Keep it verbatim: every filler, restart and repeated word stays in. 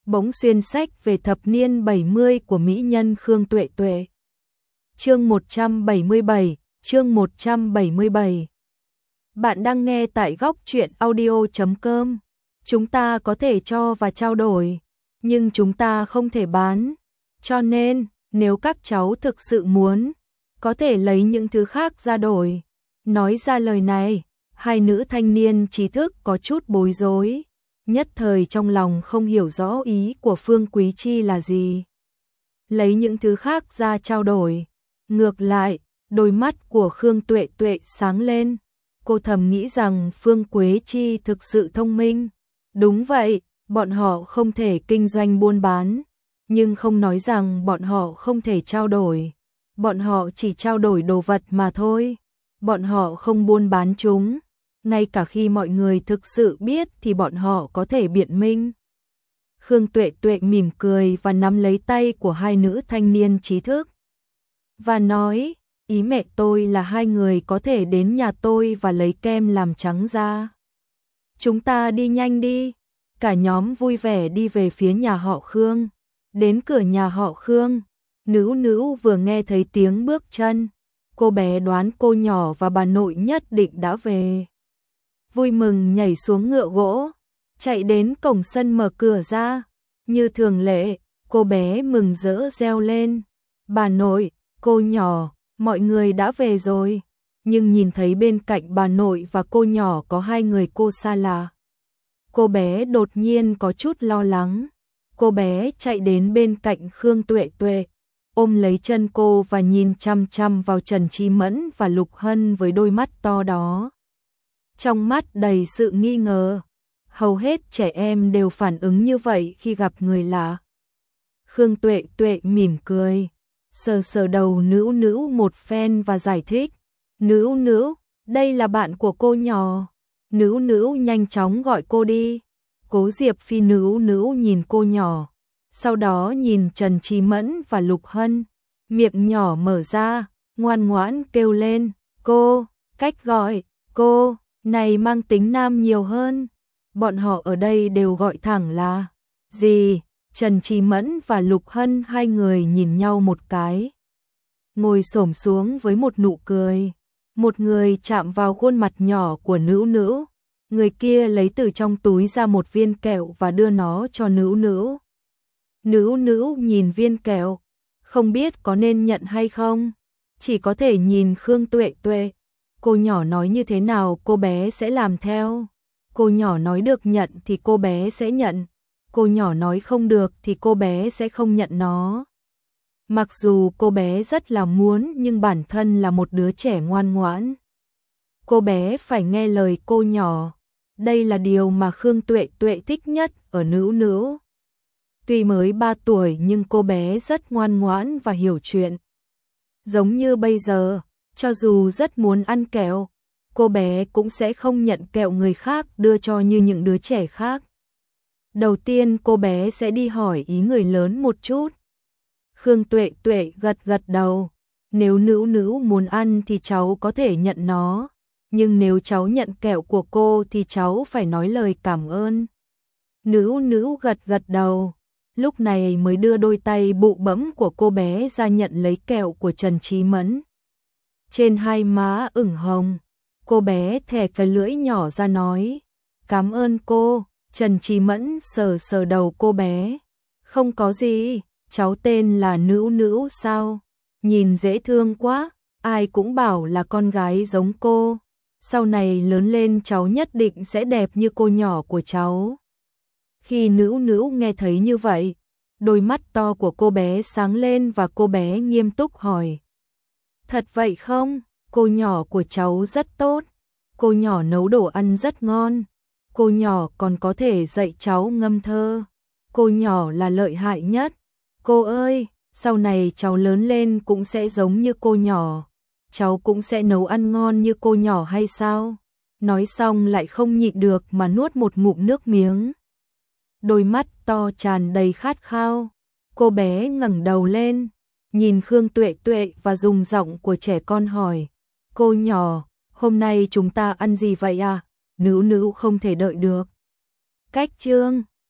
bỗng xuyên sách về thập niên bảy mươi của mỹ nhân Khương Tuệ Tuệ. Chương một trăm bảy mươi bảy, chương một trăm bảy mươi bảy. Bạn đang nghe tại góc truyện audio chấm com. Chúng ta có thể cho và trao đổi, nhưng chúng ta không thể bán. Cho nên, nếu các cháu thực sự muốn, có thể lấy những thứ khác ra đổi. Nói ra lời này, hai nữ thanh niên trí thức có chút bối rối, nhất thời trong lòng không hiểu rõ ý của Phương Quý Chi là gì. Lấy những thứ khác ra trao đổi. Ngược lại, đôi mắt của Khương Tuệ Tuệ sáng lên. Cô thầm nghĩ rằng Phương Quế Chi thực sự thông minh. Đúng vậy, bọn họ không thể kinh doanh buôn bán, nhưng không nói rằng bọn họ không thể trao đổi. Bọn họ chỉ trao đổi đồ vật mà thôi. Bọn họ không buôn bán chúng. Ngay cả khi mọi người thực sự biết thì bọn họ có thể biện minh. Khương Tuệ Tuệ mỉm cười và nắm lấy tay của hai nữ thanh niên trí thức. Và nói, ý mẹ tôi là hai người có thể đến nhà tôi và lấy kem làm trắng da. Chúng ta đi nhanh đi. Cả nhóm vui vẻ đi về phía nhà họ Khương. Đến cửa nhà họ Khương, Nữu Nữu vừa nghe thấy tiếng bước chân. Cô bé đoán cô nhỏ và bà nội nhất định đã về. Vui mừng nhảy xuống ngựa gỗ, chạy đến cổng sân mở cửa ra. Như thường lệ, cô bé mừng rỡ reo lên. Bà nội, cô nhỏ, mọi người đã về rồi. Nhưng nhìn thấy bên cạnh bà nội và cô nhỏ có hai người cô xa lạ. Cô bé đột nhiên có chút lo lắng. Cô bé chạy đến bên cạnh Khương Tuệ Tuệ, ôm lấy chân cô và nhìn chăm chăm vào Trần Chí Mẫn và Lục Hân với đôi mắt to đó. Trong mắt đầy sự nghi ngờ. Hầu hết trẻ em đều phản ứng như vậy khi gặp người lạ. Khương Tuệ Tuệ mỉm cười, sờ sờ đầu Nữu Nữu một phen và giải thích. Nữu Nữu, đây là bạn của cô nhỏ. Nữu Nữu nhanh chóng gọi cô đi. Cố Diệp Phi Nữu Nữu nhìn cô nhỏ, sau đó nhìn Trần Chí Mẫn và Lục Hân, miệng nhỏ mở ra, ngoan ngoãn kêu lên, cô, cách gọi, cô, này mang tính nam nhiều hơn. Bọn họ ở đây đều gọi thẳng là, gì? Trần Chí Mẫn và Lục Hân hai người nhìn nhau một cái. Ngồi xổm xuống với một nụ cười. Một người chạm vào khuôn mặt nhỏ của Nữu Nữu. Người kia lấy từ trong túi ra một viên kẹo và đưa nó cho Nữu Nữu. Nữu Nữu nhìn viên kẹo, không biết có nên nhận hay không. Chỉ có thể nhìn Khương Tuệ Tuệ. Cô nhỏ nói như thế nào cô bé sẽ làm theo. Cô nhỏ nói được nhận thì cô bé sẽ nhận. Cô nhỏ nói không được thì cô bé sẽ không nhận nó. Mặc dù cô bé rất là muốn nhưng bản thân là một đứa trẻ ngoan ngoãn. Cô bé phải nghe lời cô nhỏ. Đây là điều mà Khương Tuệ Tuệ thích nhất ở Nữu Nữu. Tuy mới ba tuổi nhưng cô bé rất ngoan ngoãn và hiểu chuyện. Giống như bây giờ, cho dù rất muốn ăn kẹo, cô bé cũng sẽ không nhận kẹo người khác đưa cho như những đứa trẻ khác. Đầu tiên cô bé sẽ đi hỏi ý người lớn một chút. Khương Tuệ Tuệ gật gật đầu. Nếu Nữu Nữu muốn ăn thì cháu có thể nhận nó. Nhưng nếu cháu nhận kẹo của cô thì cháu phải nói lời cảm ơn. Nữu Nữu gật gật đầu. Lúc này mới đưa đôi tay bụ bẫm của cô bé ra nhận lấy kẹo của Trần Chí Mẫn. Trên hai má ửng hồng, cô bé thè cái lưỡi nhỏ ra nói, cảm ơn cô. Trần Chí Mẫn sờ sờ đầu cô bé. Không có gì, cháu tên là Nữu Nữu sao? Nhìn dễ thương quá, ai cũng bảo là con gái giống cô. Sau này lớn lên cháu nhất định sẽ đẹp như cô nhỏ của cháu. Khi Nữu Nữu nghe thấy như vậy, đôi mắt to của cô bé sáng lên và cô bé nghiêm túc hỏi. Thật vậy không? Cô nhỏ của cháu rất tốt. Cô nhỏ nấu đồ ăn rất ngon. Cô nhỏ còn có thể dạy cháu ngâm thơ. Cô nhỏ là lợi hại nhất. Cô ơi, sau này cháu lớn lên cũng sẽ giống như cô nhỏ. Cháu cũng sẽ nấu ăn ngon như cô nhỏ hay sao? Nói xong lại không nhịn được mà nuốt một ngụm nước miếng. Đôi mắt to tràn đầy khát khao. Cô bé ngẩng đầu lên, nhìn Khương Tuệ Tuệ và dùng giọng của trẻ con hỏi. Cô nhỏ, hôm nay chúng ta ăn gì vậy à? Nữu Nữu không thể đợi được. Cách chương